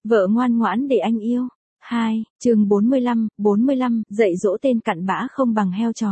Vợ ngoan ngoãn để anh yêu. 2, chương 45, dạy dỗ tên cặn bã không bằng heo chó.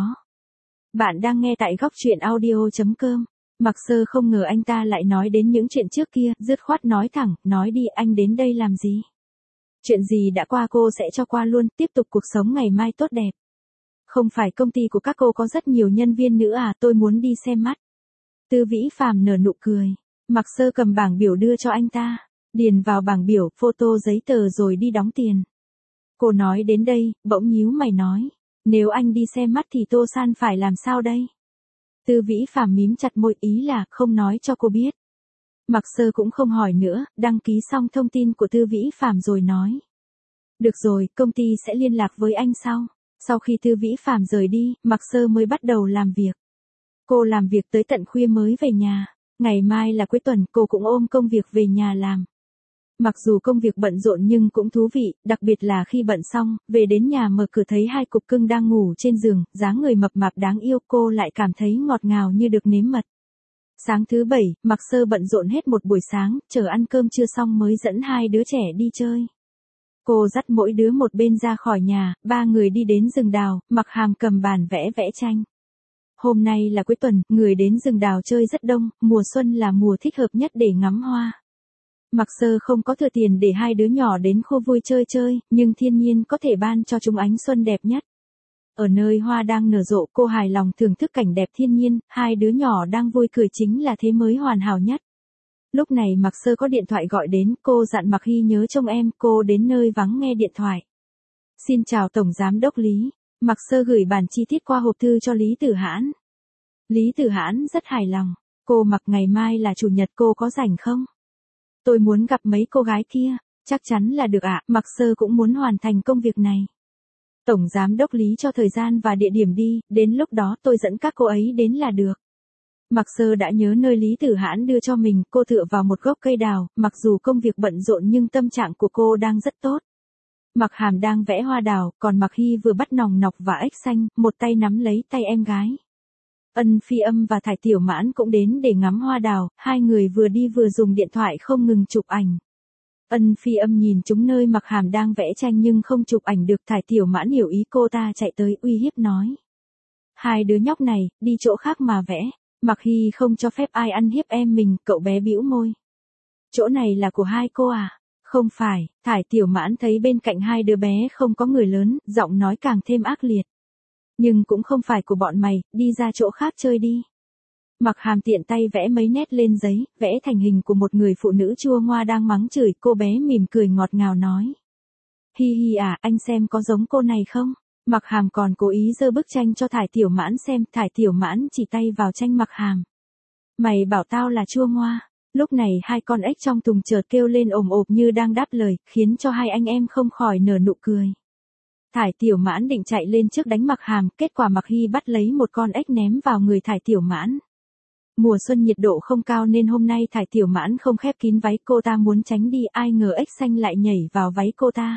Bạn đang nghe tại góc truyện audio.com. Mặc Sơ không ngờ anh ta lại nói đến những chuyện trước kia, dứt khoát nói thẳng, nói đi anh đến đây làm gì? Chuyện gì đã qua cô sẽ cho qua luôn, tiếp tục cuộc sống ngày mai tốt đẹp. Không phải công ty của các cô có rất nhiều nhân viên nữa à, tôi muốn đi xem mắt. Tư Vĩ Phàm nở nụ cười. Mặc Sơ cầm bảng biểu đưa cho anh ta. Điền vào bảng biểu, photo giấy tờ rồi đi đóng tiền. Cô nói đến đây, bỗng nhíu mày nói. Nếu anh đi xem mắt thì Tô San phải làm sao đây? Tư Vĩ Phàm mím chặt môi, ý là không nói cho cô biết. Mặc Sơ cũng không hỏi nữa, đăng ký xong thông tin của Tư Vĩ Phàm rồi nói. Được rồi, công ty sẽ liên lạc với anh sau. Sau khi Tư Vĩ Phàm rời đi, Mặc Sơ mới bắt đầu làm việc. Cô làm việc tới tận khuya mới về nhà. Ngày mai là cuối tuần, cô cũng ôm công việc về nhà làm. Mặc dù công việc bận rộn nhưng cũng thú vị, đặc biệt là khi bận xong, về đến nhà mở cửa thấy hai cục cưng đang ngủ trên giường, dáng người mập mạp đáng yêu, cô lại cảm thấy ngọt ngào như được nếm mật. Sáng thứ Bảy, Mặc Sơ bận rộn hết một buổi sáng, chờ ăn cơm trưa xong mới dẫn hai đứa trẻ đi chơi. Cô dắt mỗi đứa một bên ra khỏi nhà, ba người đi đến rừng đào, Mặc Hàm cầm bàn vẽ tranh. Hôm nay là cuối tuần, người đến rừng đào chơi rất đông, mùa xuân là mùa thích hợp nhất để ngắm hoa. Mặc Sơ không có thừa tiền để hai đứa nhỏ đến khu vui chơi, nhưng thiên nhiên có thể ban cho chúng ánh xuân đẹp nhất. Ở nơi hoa đang nở rộ, cô hài lòng thưởng thức cảnh đẹp thiên nhiên, hai đứa nhỏ đang vui cười chính là thế mới hoàn hảo nhất. Lúc này Mặc Sơ có điện thoại gọi đến, cô dặn Mặc Hy nhớ trông em, cô đến nơi vắng nghe điện thoại. Xin chào Tổng Giám đốc Lý. Mặc Sơ gửi bản chi tiết qua hộp thư cho Lý Tử Hãn. Lý Tử Hãn rất hài lòng. Cô Mặc, ngày mai là chủ nhật, cô có rảnh không? Tôi muốn gặp mấy cô gái kia. Chắc chắn là được ạ, Mặc Sơ cũng muốn hoàn thành công việc này. Tổng Giám đốc Lý cho thời gian và địa điểm đi, đến lúc đó tôi dẫn các cô ấy đến là được. Mặc Sơ đã nhớ nơi Lý Tử Hãn đưa cho mình, cô tựa vào một gốc cây đào, mặc dù công việc bận rộn nhưng tâm trạng của cô đang rất tốt. Mặc Hàm đang vẽ hoa đào, còn Mặc Hy vừa bắt nòng nọc và ếch xanh, một tay nắm lấy tay em gái. Ân Phi Âm và Thải Tiểu Mãn cũng đến để ngắm hoa đào, hai người vừa đi vừa dùng điện thoại không ngừng chụp ảnh. Ân Phi Âm nhìn chúng nơi Mặc Hàm đang vẽ tranh nhưng không chụp ảnh được, Thải Tiểu Mãn hiểu ý cô ta chạy tới uy hiếp nói. Hai đứa nhóc này, đi chỗ khác mà vẽ. Mặc Hy không cho phép ai ăn hiếp em mình, cậu bé bĩu môi. Chỗ này là của hai cô à? Không phải, Thải Tiểu Mãn thấy bên cạnh hai đứa bé không có người lớn, giọng nói càng thêm ác liệt. Nhưng cũng không phải của bọn mày, đi ra chỗ khác chơi đi. Mặc Hàm tiện tay vẽ mấy nét lên giấy, vẽ thành hình của một người phụ nữ chua ngoa đang mắng chửi, cô bé mỉm cười ngọt ngào nói. Hi hi à, anh xem có giống cô này không? Mặc Hàm còn cố ý giơ bức tranh cho Thải Tiểu Mãn xem, Thải Tiểu Mãn chỉ tay vào tranh Mặc Hàm. Mày bảo tao là chua ngoa. Lúc này hai con ếch trong thùng chợt kêu lên ồm ồm như đang đáp lời, khiến cho hai anh em không khỏi nở nụ cười. Thải Tiểu Mãn định chạy lên trước đánh Mặc Hàm, kết quả Mặc Hy bắt lấy một con ếch ném vào người Thải Tiểu Mãn. Mùa xuân nhiệt độ không cao nên hôm nay Thải Tiểu Mãn không khép kín váy, cô ta muốn tránh đi, ai ngờ ếch xanh lại nhảy vào váy cô ta.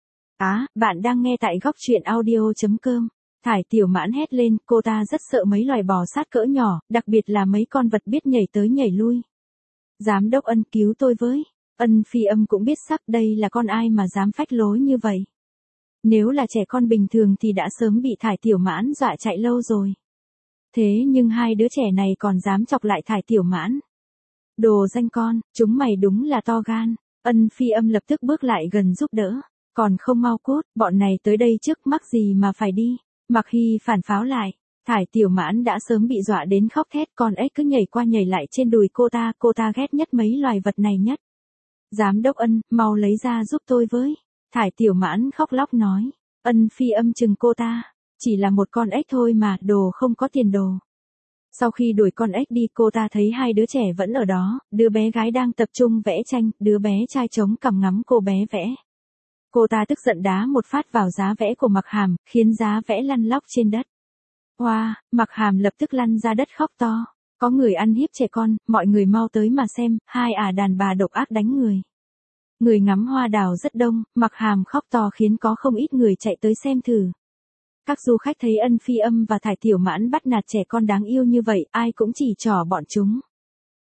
Bạn đang nghe tại góc truyện audio.com. Thải Tiểu Mãn hét lên, cô ta rất sợ mấy loài bò sát cỡ nhỏ, đặc biệt là mấy con vật biết nhảy tới nhảy lui. Giám đốc Ân, cứu tôi với. Ân Phi Âm cũng biết sắc, đây là con ai mà dám phách lối như vậy. Nếu là trẻ con bình thường thì đã sớm bị Thải Tiểu Mãn dọa chạy lâu rồi. Thế nhưng hai đứa trẻ này còn dám chọc lại Thải Tiểu Mãn. Đồ danh con, chúng mày đúng là to gan. Ân Phi Âm lập tức bước lại gần giúp đỡ. Còn không mau cút, bọn này tới đây trước, mắc gì mà phải đi. Mặc Hy phản pháo lại. Thải Tiểu Mãn đã sớm bị dọa đến khóc thét, con ếch cứ nhảy qua nhảy lại trên đùi cô ta ghét nhất mấy loài vật này nhất. Giám đốc Ân, mau lấy ra giúp tôi với. Thải Tiểu Mãn khóc lóc nói. Ân Phi Âm chừng cô ta. Chỉ là một con ếch thôi mà, đồ không có tiền đồ. Sau khi đuổi con ếch đi, cô ta thấy hai đứa trẻ vẫn ở đó, đứa bé gái đang tập trung vẽ tranh, đứa bé trai chống cằm ngắm cô bé vẽ. Cô ta tức giận đá một phát vào giá vẽ của Mặc Hàm, khiến giá vẽ lăn lóc trên đất. Hoa, Mặc Hàm lập tức lăn ra đất khóc to. Có người ăn hiếp trẻ con, mọi người mau tới mà xem, hai đàn bà độc ác đánh người. Người ngắm hoa đào rất đông, Mặc Hàm khóc to khiến có không ít người chạy tới xem thử. Các du khách thấy Ân Phi Âm và Thải Tiểu Mãn bắt nạt trẻ con đáng yêu như vậy, ai cũng chỉ trỏ bọn chúng.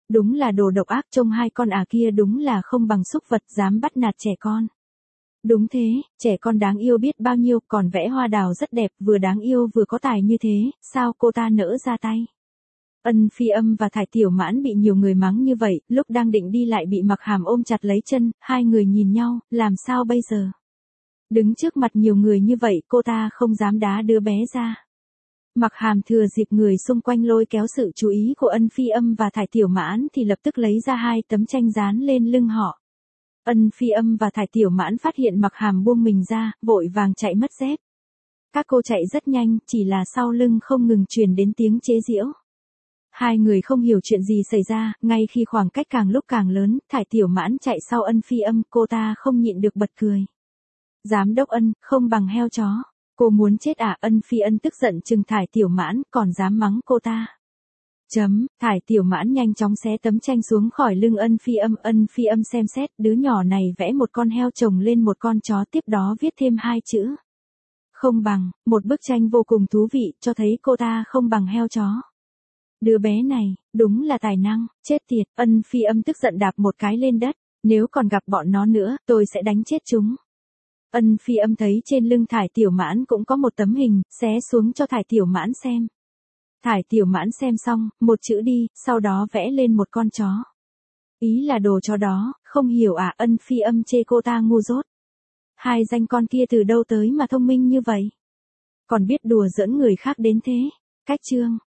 Đúng là đồ độc ác, trông hai con kia đúng là không bằng súc vật, dám bắt nạt trẻ con. Đúng thế, trẻ con đáng yêu biết bao nhiêu, còn vẽ hoa đào rất đẹp, vừa đáng yêu vừa có tài như thế, sao cô ta nỡ ra tay. Ân Phi Âm và Thải Tiểu Mãn bị nhiều người mắng như vậy, lúc đang định đi lại bị Mặc Hàm ôm chặt lấy chân, hai người nhìn nhau, làm sao bây giờ? Đứng trước mặt nhiều người như vậy, cô ta không dám đá đứa bé ra. Mặc Hàm thừa dịp người xung quanh lôi kéo sự chú ý của Ân Phi Âm và Thải Tiểu Mãn thì lập tức lấy ra hai tấm tranh dán lên lưng họ. Ân Phi Âm và Thải Tiểu Mãn phát hiện Mặc Hàm buông mình ra, vội vàng chạy mất dép. Các cô chạy rất nhanh, chỉ là sau lưng không ngừng truyền đến tiếng chế giễu. Hai người không hiểu chuyện gì xảy ra, ngay khi khoảng cách càng lúc càng lớn, Thải Tiểu Mãn chạy sau Ân Phi Âm, cô ta không nhịn được bật cười. Giám đốc Ân, không bằng heo chó. Cô muốn chết à? Ân Phi Ân tức giận chừng Thải Tiểu Mãn, còn dám mắng cô ta. Thải Tiểu Mãn nhanh chóng xé tấm tranh xuống khỏi lưng Ân Phi Âm xem xét, đứa nhỏ này vẽ một con heo chồng lên một con chó, tiếp đó viết thêm hai chữ. Không bằng, một bức tranh vô cùng thú vị, cho thấy cô ta không bằng heo chó. Đứa bé này, đúng là tài năng, chết tiệt. Ân Phi Âm tức giận đạp một cái lên đất, nếu còn gặp bọn nó nữa, tôi sẽ đánh chết chúng. Ân Phi Âm thấy trên lưng Thải Tiểu Mãn cũng có một tấm hình, xé xuống cho Thải Tiểu Mãn xem. Thải Tiểu Mãn xem xong, một chữ đi, sau đó vẽ lên một con chó. Ý là đồ chó đó, không hiểu à? Ân Phi Âm chê cô ta ngu dốt. Hai danh con kia từ đâu tới mà thông minh như vậy? Còn biết đùa giỡn người khác đến thế. Cách chương